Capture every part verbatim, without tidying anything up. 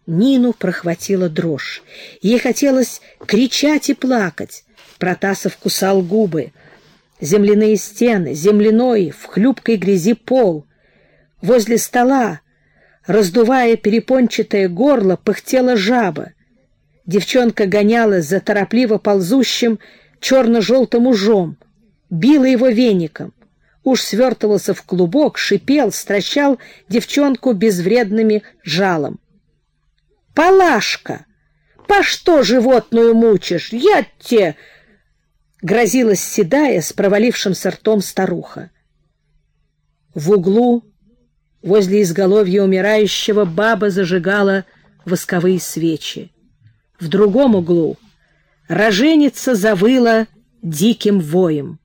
Нину прохватила дрожь. Ей хотелось кричать и плакать. Протасов кусал губы. Земляные стены, земляной, в хлюпкой грязи пол. Возле стола, раздувая перепончатое горло, пыхтела жаба. Девчонка гонялась за торопливо ползущим черно-желтым ужом, била его веником. Уж свертывался в клубок, шипел, стращал девчонку безвредными жалом. «Палашка! По что животную мучишь? Я те!» — грозилась седая с провалившимся ртом старуха. В углу, возле изголовья умирающего, баба зажигала восковые свечи. В другом углу роженица завыла диким воем.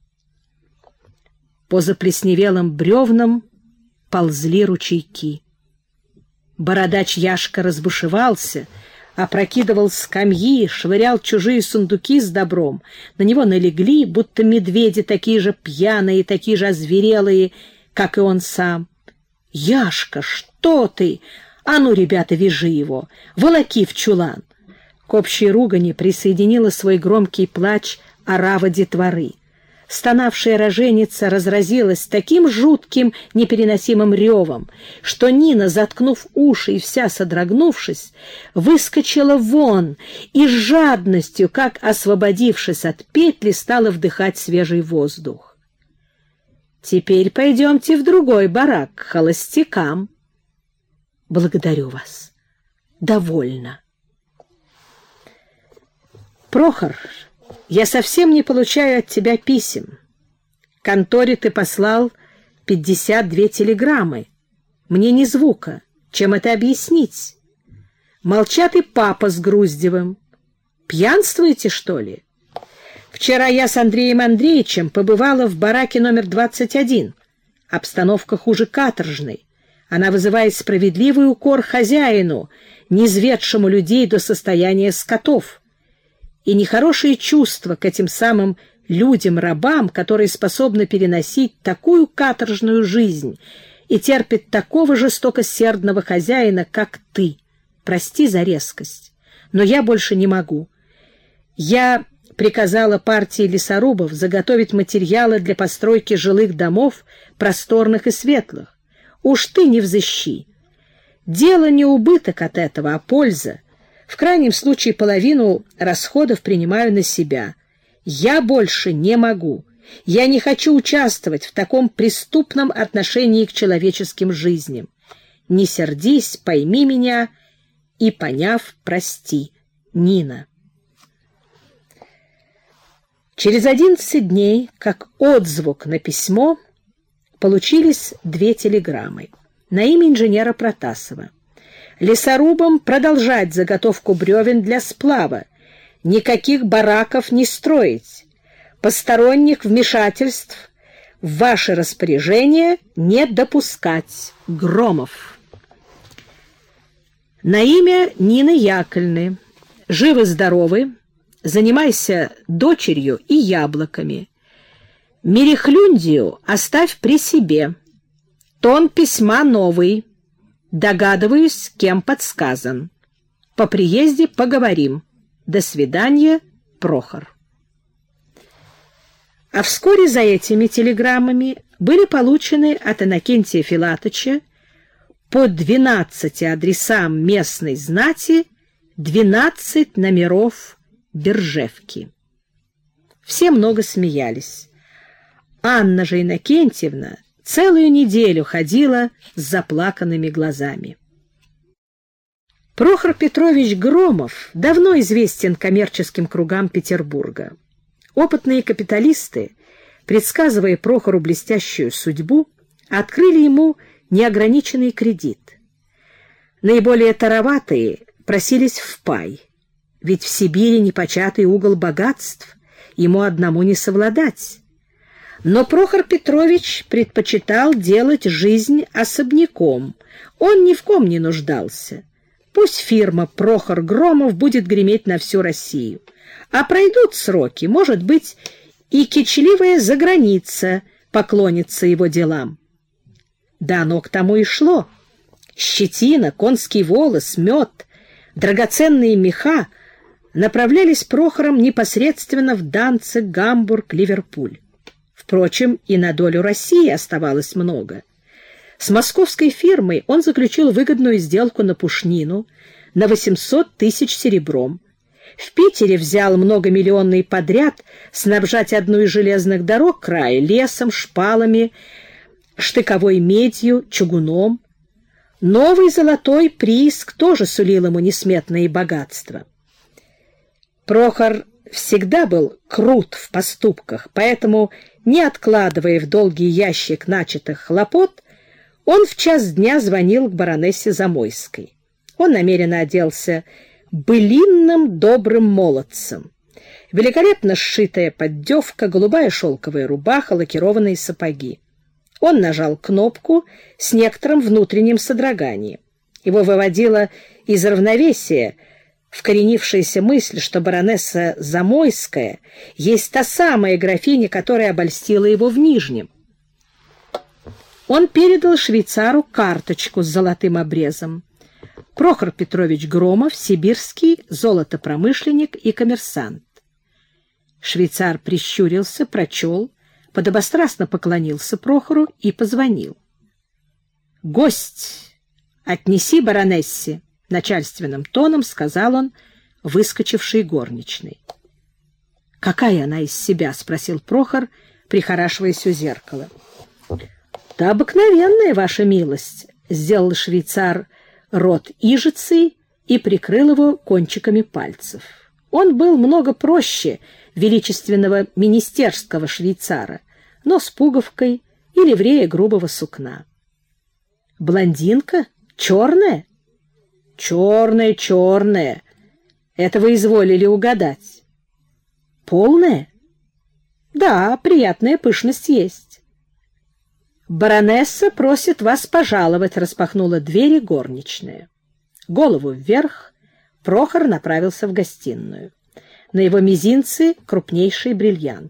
По заплесневелым бревнам ползли ручейки. Бородач Яшка разбушевался, опрокидывал скамьи, швырял чужие сундуки с добром. На него налегли, будто медведи, такие же пьяные, такие же озверелые, как и он сам. «Яшка, что ты? А ну, ребята, вяжи его! Волоки в чулан!» К общей ругани присоединила свой громкий плач орава детворы. Стонавшая роженица разразилась таким жутким, непереносимым ревом, что Нина, заткнув уши и вся содрогнувшись, выскочила вон и с жадностью, как освободившись от петли, стала вдыхать свежий воздух. «Теперь пойдемте в другой барак, к холостякам». «Благодарю вас. Довольно». «Прохор, я совсем не получаю от тебя писем. Конторе ты послал пятьдесят две телеграммы. Мне ни звука. Чем это объяснить? Молчат и папа с Груздевым. Пьянствуете, что ли? Вчера я с Андреем Андреевичем побывала в бараке номер двадцать один. Обстановка хуже каторжной. Она вызывает справедливый укор хозяину, низведшему людей до состояния скотов. И нехорошие чувства к этим самым людям-рабам, которые способны переносить такую каторжную жизнь и терпят такого жестокосердного хозяина, как ты. Прости за резкость, но я больше не могу. Я приказала партии лесорубов заготовить материалы для постройки жилых домов, просторных и светлых. Уж ты не взыщи. Дело не убыток от этого, а польза. В крайнем случае половину расходов принимаю на себя. Я больше не могу. Я не хочу участвовать в таком преступном отношении к человеческим жизням. Не сердись, пойми меня и, поняв, прости. Нина». Через одиннадцать дней, как отзвук на письмо, получились две телеграммы на имя инженера Протасова. Лесорубам продолжать заготовку бревен для сплава, никаких бараков не строить, посторонних вмешательств в ваше распоряжение не допускать. Громов. На имя Нины Яковлевны. Живы-здоровы, занимайся дочерью и яблоками. Мерехлюндию оставь при себе. Тон письма новый. Догадываюсь, кем подсказан. По приезде поговорим. До свидания, Прохор. А вскоре за этими телеграммами были получены от Иннокентия Филатыча по двенадцати адресам местной знати двенадцать номеров Биржевки. Все много смеялись. Анна же Иннокентьевна целую неделю ходила с заплаканными глазами. Прохор Петрович Громов давно известен коммерческим кругам Петербурга. Опытные капиталисты, предсказывая Прохору блестящую судьбу, открыли ему неограниченный кредит. Наиболее тароватые просились в пай, ведь в Сибири непочатый угол богатств, ему одному не совладать. Но Прохор Петрович предпочитал делать жизнь особняком. Он ни в ком не нуждался. Пусть фирма Прохор Громов будет греметь на всю Россию. А пройдут сроки, может быть, и кичливая заграница поклонится его делам. Да оно к тому и шло. щетина, конский волос, мед, драгоценные меха направлялись Прохором непосредственно в Данциг, Гамбург, Ливерпуль. Впрочем, и на долю России оставалось много. С московской фирмой он заключил выгодную сделку на пушнину на восемьсот тысяч серебром. В Питере взял многомиллионный подряд снабжать одну из железных дорог края лесом, шпалами, штыковой медью, чугуном. Новый золотой прииск тоже сулил ему несметные богатства. Прохор всегда был крут в поступках, поэтому, не откладывая в долгий ящик начатых хлопот, он в час дня звонил к баронессе Замойской. Он намеренно оделся былинным добрым молодцем. Великолепно сшитая поддевка, голубая шелковая рубаха, лакированные сапоги. Он нажал кнопку с некоторым внутренним содроганием. Его выводила из равновесия вкоренившаяся мысль, что баронесса Замойская есть та самая графиня, которая обольстила его в Нижнем. Он передал швейцару карточку с золотым обрезом. Прохор Петрович Громов, сибирский золотопромышленник и коммерсант. Швейцар прищурился, прочел, подобострастно поклонился Прохору и позвонил. «Гость, отнеси баронессе», — начальственным тоном сказал он, выскочившей горничной. «Какая она из себя?» — спросил Прохор, прихорашиваясь у зеркала. «Да обыкновенная, ваша милость», — сделал швейцар рот ижицей и прикрыл его кончиками пальцев. Он был много проще величественного министерского швейцара, но с пуговкой и ливрея грубого сукна. «Блондинка? Черная?» «Черная, черная. Это вы изволили угадать». «Полная?» «Да, приятная пышность есть». «Баронесса просит вас пожаловать», — распахнула двери горничная. Голову вверх Прохор направился в гостиную. На его мизинце крупнейший бриллиант.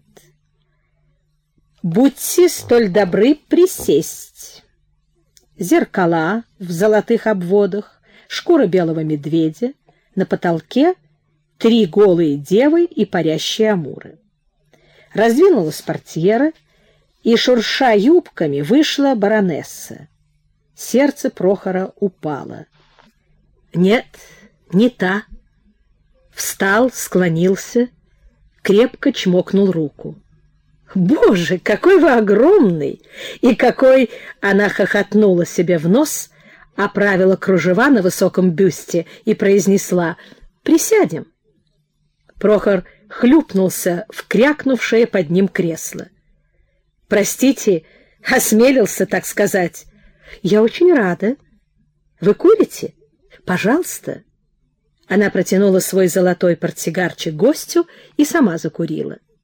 «Будьте столь добры присесть». Зеркала в золотых обводах, шкура белого медведя, на потолке три голые девы и парящие амуры. Раздвинулась портьера, и, шурша юбками, вышла баронесса. Сердце Прохора упало. Нет, не та. Встал, склонился, крепко чмокнул руку. «Боже, какой вы огромный!» И какой... Она хохотнула себе в нос, оправила кружева на высоком бюсте и произнесла: «Присядем». Прохор хлюпнулся в крякнувшее под ним кресло. «Простите, осмелился, так сказать. Я очень рада. Вы курите? Пожалуйста». Она протянула свой золотой портсигарчик гостю и сама закурила.